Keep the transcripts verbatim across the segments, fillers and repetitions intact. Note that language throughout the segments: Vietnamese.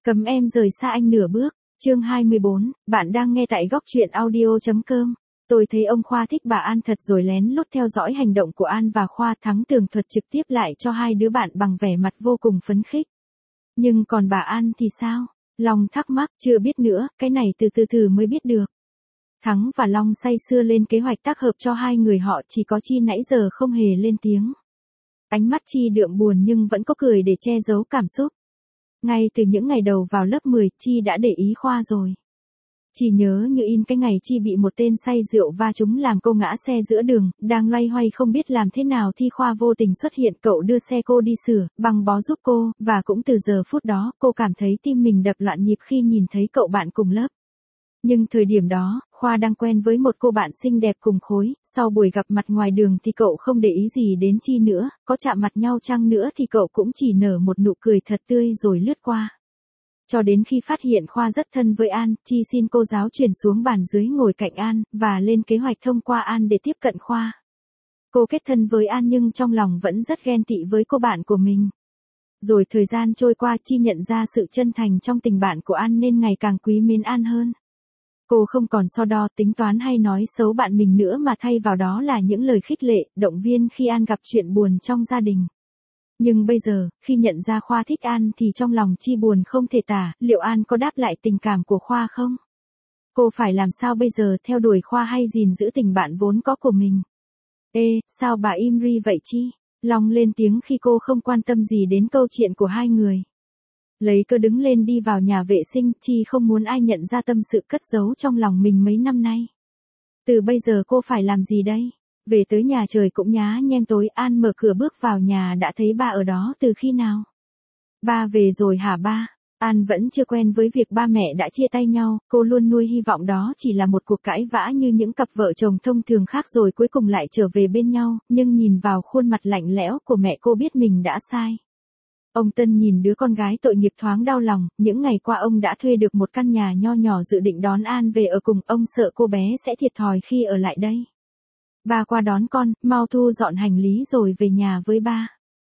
Cấm em rời xa anh nửa bước, chương hai mươi bốn, bạn đang nghe tại góc truyện audio.com. Tôi thấy ông Khoa thích bà An thật rồi lén lút theo dõi hành động của An và Khoa, thắng tường thuật trực tiếp lại cho hai đứa bạn bằng vẻ mặt vô cùng phấn khích. Nhưng còn bà An thì sao? Long thắc mắc, chưa biết nữa, cái này từ từ từ mới biết được. Thắng và Long say sưa lên kế hoạch tác hợp cho hai người họ, chỉ có Chi nãy giờ không hề lên tiếng. Ánh mắt Chi đượm buồn nhưng vẫn có cười để che giấu cảm xúc. Ngay từ những ngày đầu vào lớp mười, Chi đã để ý Khoa rồi. Chỉ nhớ như in cái ngày Chi bị một tên say rượu va trúng làm cô ngã xe giữa đường, đang loay hoay không biết làm thế nào thì Khoa vô tình xuất hiện, cậu đưa xe cô đi sửa, băng bó giúp cô, và cũng từ giờ phút đó, cô cảm thấy tim mình đập loạn nhịp khi nhìn thấy cậu bạn cùng lớp. Nhưng thời điểm đó, Khoa đang quen với một cô bạn xinh đẹp cùng khối, sau buổi gặp mặt ngoài đường thì cậu không để ý gì đến Chi nữa, có chạm mặt nhau chăng nữa thì cậu cũng chỉ nở một nụ cười thật tươi rồi lướt qua. Cho đến khi phát hiện Khoa rất thân với An, Chi xin cô giáo chuyển xuống bàn dưới ngồi cạnh An, và lên kế hoạch thông qua An để tiếp cận Khoa. Cô kết thân với An nhưng trong lòng vẫn rất ghen tị với cô bạn của mình. Rồi thời gian trôi qua, Chi nhận ra sự chân thành trong tình bạn của An nên ngày càng quý mến An hơn. Cô không còn so đo, tính toán hay nói xấu bạn mình nữa mà thay vào đó là những lời khích lệ, động viên khi An gặp chuyện buồn trong gia đình. Nhưng bây giờ, khi nhận ra Khoa thích An thì trong lòng Chi buồn không thể tả, liệu An có đáp lại tình cảm của Khoa không? Cô phải làm sao bây giờ, theo đuổi Khoa hay gìn giữ tình bạn vốn có của mình? Ê, sao bà im ri vậy Chi? Long lên tiếng khi cô không quan tâm gì đến câu chuyện của hai người. Lấy cơ đứng lên đi vào nhà vệ sinh, Chi không muốn ai nhận ra tâm sự cất giấu trong lòng mình mấy năm nay. Từ bây giờ cô phải làm gì đây? Về tới nhà trời cũng nhá nhem tối, An mở cửa bước vào nhà đã thấy ba ở đó từ khi nào? Ba về rồi hả ba? An vẫn chưa quen với việc ba mẹ đã chia tay nhau, cô luôn nuôi hy vọng đó chỉ là một cuộc cãi vã như những cặp vợ chồng thông thường khác rồi cuối cùng lại trở về bên nhau, nhưng nhìn vào khuôn mặt lạnh lẽo của mẹ cô biết mình đã sai. Ông Tân nhìn đứa con gái tội nghiệp thoáng đau lòng, những ngày qua ông đã thuê được một căn nhà nho nhỏ dự định đón An về ở cùng, ông sợ cô bé sẽ thiệt thòi khi ở lại đây. Ba qua đón con, mau thu dọn hành lý rồi về nhà với ba.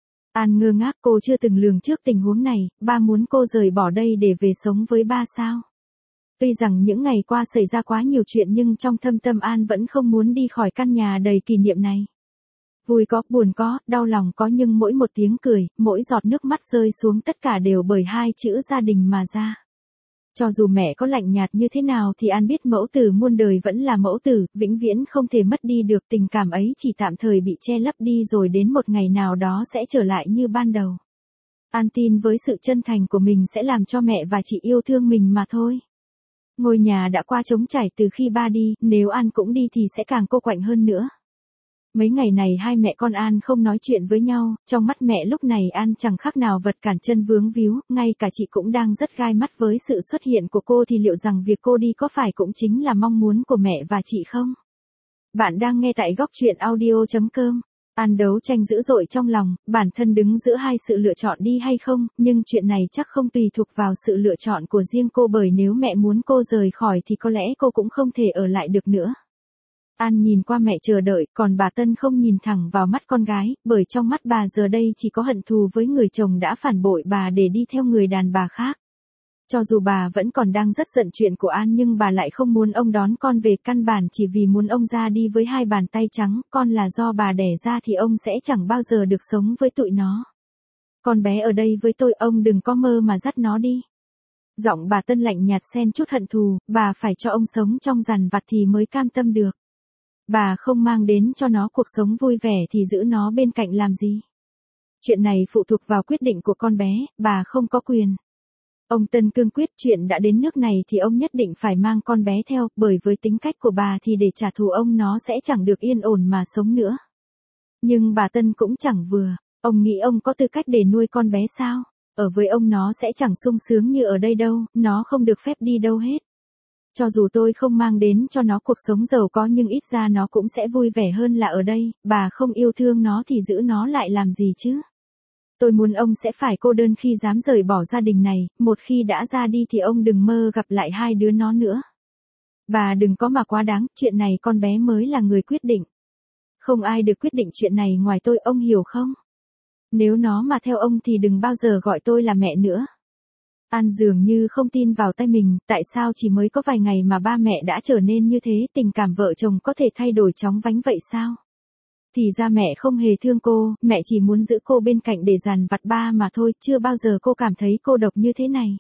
An ngơ ngác, cô chưa từng lường trước tình huống này, ba muốn cô rời bỏ đây để về sống với ba sao? Tuy rằng những ngày qua xảy ra quá nhiều chuyện nhưng trong thâm tâm An vẫn không muốn đi khỏi căn nhà đầy kỷ niệm này. Vui có, buồn có, đau lòng có nhưng mỗi một tiếng cười, mỗi giọt nước mắt rơi xuống tất cả đều bởi hai chữ gia đình mà ra. Cho dù mẹ có lạnh nhạt như thế nào thì An biết mẫu tử muôn đời vẫn là mẫu tử, vĩnh viễn không thể mất đi được, tình cảm ấy chỉ tạm thời bị che lấp đi rồi đến một ngày nào đó sẽ trở lại như ban đầu. An tin với sự chân thành của mình sẽ làm cho mẹ và chị yêu thương mình mà thôi. Ngôi nhà đã qua trống trải từ khi ba đi, nếu An cũng đi thì sẽ càng cô quạnh hơn nữa. Mấy ngày này hai mẹ con An không nói chuyện với nhau, trong mắt mẹ lúc này An chẳng khác nào vật cản chân vướng víu, ngay cả chị cũng đang rất gai mắt với sự xuất hiện của cô, thì liệu rằng việc cô đi có phải cũng chính là mong muốn của mẹ và chị không? Bạn đang nghe tại góc truyện audio.com. An đấu tranh dữ dội trong lòng, bản thân đứng giữa hai sự lựa chọn đi hay không, nhưng chuyện này chắc không tùy thuộc vào sự lựa chọn của riêng cô, bởi nếu mẹ muốn cô rời khỏi thì có lẽ cô cũng không thể ở lại được nữa. An nhìn qua mẹ chờ đợi, còn bà Tân không nhìn thẳng vào mắt con gái, bởi trong mắt bà giờ đây chỉ có hận thù với người chồng đã phản bội bà để đi theo người đàn bà khác. Cho dù bà vẫn còn đang rất giận chuyện của An nhưng bà lại không muốn ông đón con về, căn bản chỉ vì muốn ông ra đi với hai bàn tay trắng, con là do bà đẻ ra thì ông sẽ chẳng bao giờ được sống với tụi nó. Con bé ở đây với tôi, ông đừng có mơ mà dắt nó đi. Giọng bà Tân lạnh nhạt xen chút hận thù, bà phải cho ông sống trong dằn vặt thì mới cam tâm được. Bà không mang đến cho nó cuộc sống vui vẻ thì giữ nó bên cạnh làm gì? Chuyện này phụ thuộc vào quyết định của con bé, bà không có quyền. Ông Tân cương quyết, chuyện đã đến nước này thì ông nhất định phải mang con bé theo, bởi với tính cách của bà thì để trả thù ông nó sẽ chẳng được yên ổn mà sống nữa. Nhưng bà Tân cũng chẳng vừa, ông nghĩ ông có tư cách để nuôi con bé sao? Ở với ông nó sẽ chẳng sung sướng như ở đây đâu, nó không được phép đi đâu hết. Cho dù tôi không mang đến cho nó cuộc sống giàu có nhưng ít ra nó cũng sẽ vui vẻ hơn là ở đây, bà không yêu thương nó thì giữ nó lại làm gì chứ? Tôi muốn ông sẽ phải cô đơn khi dám rời bỏ gia đình này, một khi đã ra đi thì ông đừng mơ gặp lại hai đứa nó nữa. Bà đừng có mà quá đáng, chuyện này con bé mới là người quyết định. Không ai được quyết định chuyện này ngoài tôi, ông hiểu không? Nếu nó mà theo ông thì đừng bao giờ gọi tôi là mẹ nữa. An dường như không tin vào tay mình, tại sao chỉ mới có vài ngày mà ba mẹ đã trở nên như thế, tình cảm vợ chồng có thể thay đổi chóng vánh vậy sao? Thì ra mẹ không hề thương cô, mẹ chỉ muốn giữ cô bên cạnh để dằn vặt ba mà thôi, chưa bao giờ cô cảm thấy cô độc như thế này.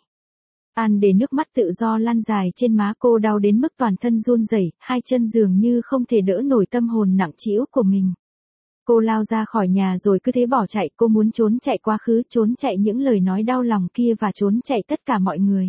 An để nước mắt tự do lăn dài trên má cô, đau đến mức toàn thân run rẩy, hai chân dường như không thể đỡ nổi tâm hồn nặng trĩu của mình. Cô lao ra khỏi nhà rồi cứ thế bỏ chạy, cô muốn trốn chạy quá khứ, trốn chạy những lời nói đau lòng kia và trốn chạy tất cả mọi người.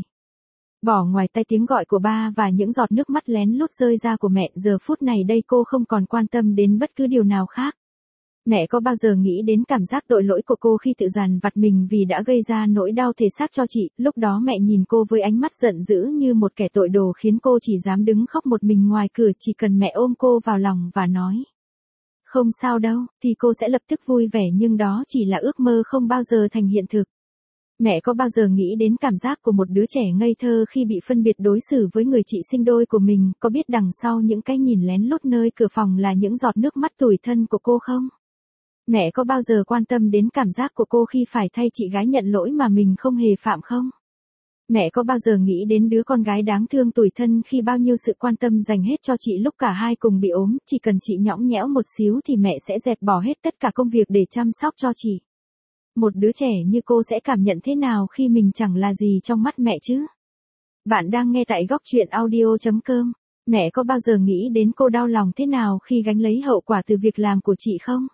Bỏ ngoài tai tiếng gọi của ba và những giọt nước mắt lén lút rơi ra của mẹ, giờ phút này đây cô không còn quan tâm đến bất cứ điều nào khác. Mẹ có bao giờ nghĩ đến cảm giác tội lỗi của cô khi tự dằn vặt mình vì đã gây ra nỗi đau thể xác cho chị, lúc đó mẹ nhìn cô với ánh mắt giận dữ như một kẻ tội đồ khiến cô chỉ dám đứng khóc một mình ngoài cửa, chỉ cần mẹ ôm cô vào lòng và nói. Không sao đâu, thì cô sẽ lập tức vui vẻ, nhưng đó chỉ là ước mơ không bao giờ thành hiện thực. Mẹ có bao giờ nghĩ đến cảm giác của một đứa trẻ ngây thơ khi bị phân biệt đối xử với người chị sinh đôi của mình, có biết đằng sau những cái nhìn lén lút nơi cửa phòng là những giọt nước mắt tủi thân của cô không? Mẹ có bao giờ quan tâm đến cảm giác của cô khi phải thay chị gái nhận lỗi mà mình không hề phạm không? Mẹ có bao giờ nghĩ đến đứa con gái đáng thương tủi thân khi bao nhiêu sự quan tâm dành hết cho chị lúc cả hai cùng bị ốm, chỉ cần chị nhõng nhẽo một xíu thì mẹ sẽ dẹp bỏ hết tất cả công việc để chăm sóc cho chị. Một đứa trẻ như cô sẽ cảm nhận thế nào khi mình chẳng là gì trong mắt mẹ chứ? Bạn đang nghe tại góc truyện audio chấm com. Mẹ có bao giờ nghĩ đến cô đau lòng thế nào khi gánh lấy hậu quả từ việc làm của chị không?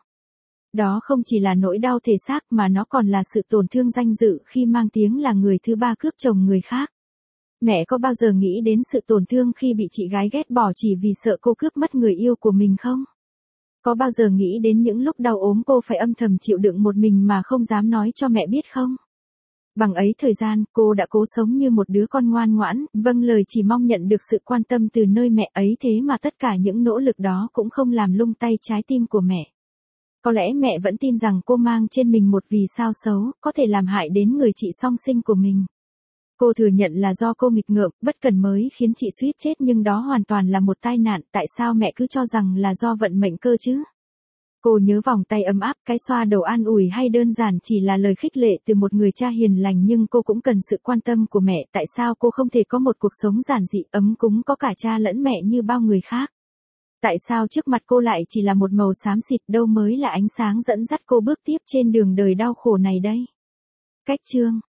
Đó không chỉ là nỗi đau thể xác mà nó còn là sự tổn thương danh dự khi mang tiếng là người thứ ba cướp chồng người khác. Mẹ có bao giờ nghĩ đến sự tổn thương khi bị chị gái ghét bỏ chỉ vì sợ cô cướp mất người yêu của mình không? Có bao giờ nghĩ đến những lúc đau ốm cô phải âm thầm chịu đựng một mình mà không dám nói cho mẹ biết không? Bằng ấy thời gian, cô đã cố sống như một đứa con ngoan ngoãn, vâng lời, chỉ mong nhận được sự quan tâm từ nơi mẹ ấy, thế mà tất cả những nỗ lực đó cũng không làm lung tay trái tim của mẹ. Có lẽ mẹ vẫn tin rằng cô mang trên mình một vì sao xấu, có thể làm hại đến người chị song sinh của mình. Cô thừa nhận là do cô nghịch ngợm, bất cần mới khiến chị suýt chết, nhưng đó hoàn toàn là một tai nạn, tại sao mẹ cứ cho rằng là do vận mệnh cơ chứ? Cô nhớ vòng tay ấm áp, cái xoa đầu an ủi hay đơn giản chỉ là lời khích lệ từ một người cha hiền lành, nhưng cô cũng cần sự quan tâm của mẹ, tại sao cô không thể có một cuộc sống giản dị, ấm cúng, có cả cha lẫn mẹ như bao người khác? Tại sao trước mặt cô lại chỉ là một màu xám xịt, đâu mới là ánh sáng dẫn dắt cô bước tiếp trên đường đời đau khổ này đây? Cách chương